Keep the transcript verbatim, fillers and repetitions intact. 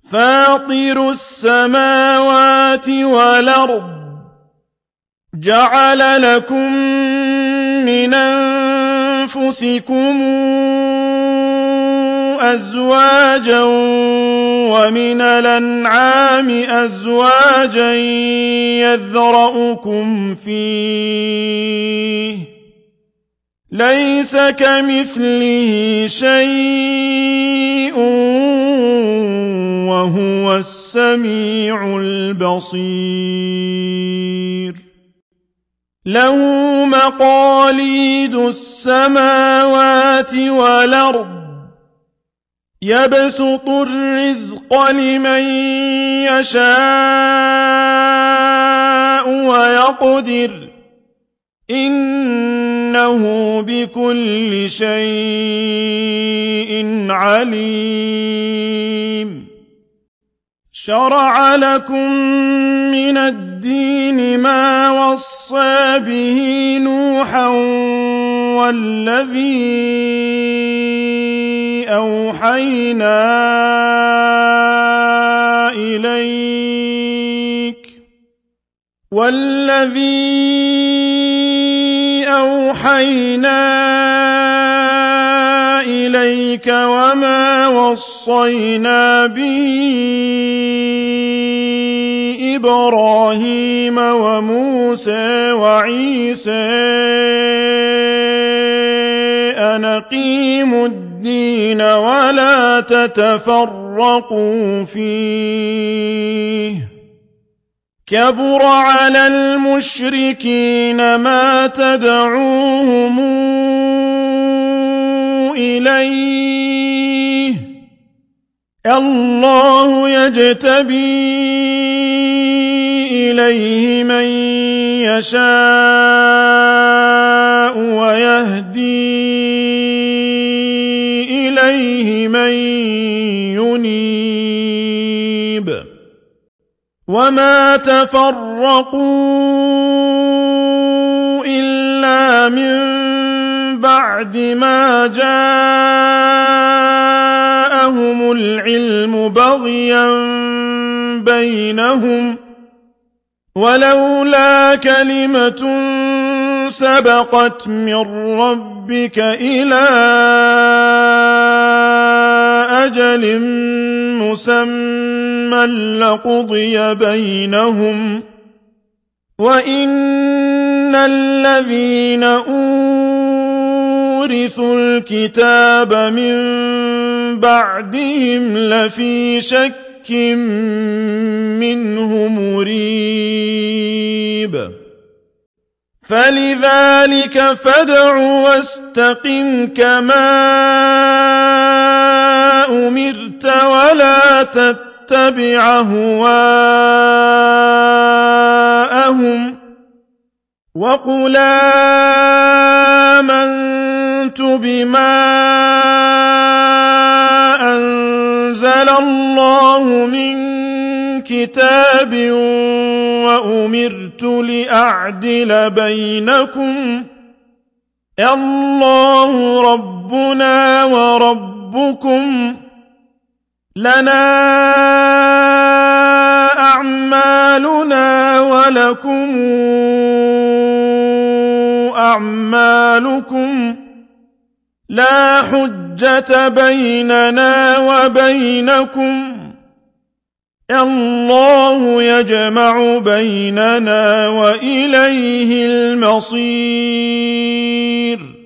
فاطر السماوات والأرض جعل لكم من أنفسكم أزواجا ومن الأنعام أزواجا يذرأكم فيه ليس كمثله شيء وهو السميع البصير له مقاليد السماوات والأرض يبسط الرزق لمن يشاء ويقدر إنه بكل شيء عليم شرع لكم من الدين ما وصى به نوحا والذي أوحينا إليك والذي أوحينا إليك وما وصينا به إبراهيم وموسى وعيسى أن أقيموا الدين ولا تتفرقوا فيه كبر على المشركين ما تدعوهم إليه الله يجتبي إليه من يشاء ويهدي إليه من ينيب وما تفرقوا إلا من بعد ما جاءهم العلم بغيا بينهم ولولا كلمة سبقت من ربك إلى أجل مسمى لقضي بينهم وإن الذين أورثوا الكتاب من بعدهم لفي شك منه مريب فلذلك فادع واستقم كما أمرت ولا تتبع أهواءهم وقل آمنت بما أنزل الله من كتاب وأمرت لأعدل بينكم الله ربنا وربكم لنا أعمالنا ولكم أعمالكم لا حجة بيننا وبينكم الله يجمع بيننا وإليه المصير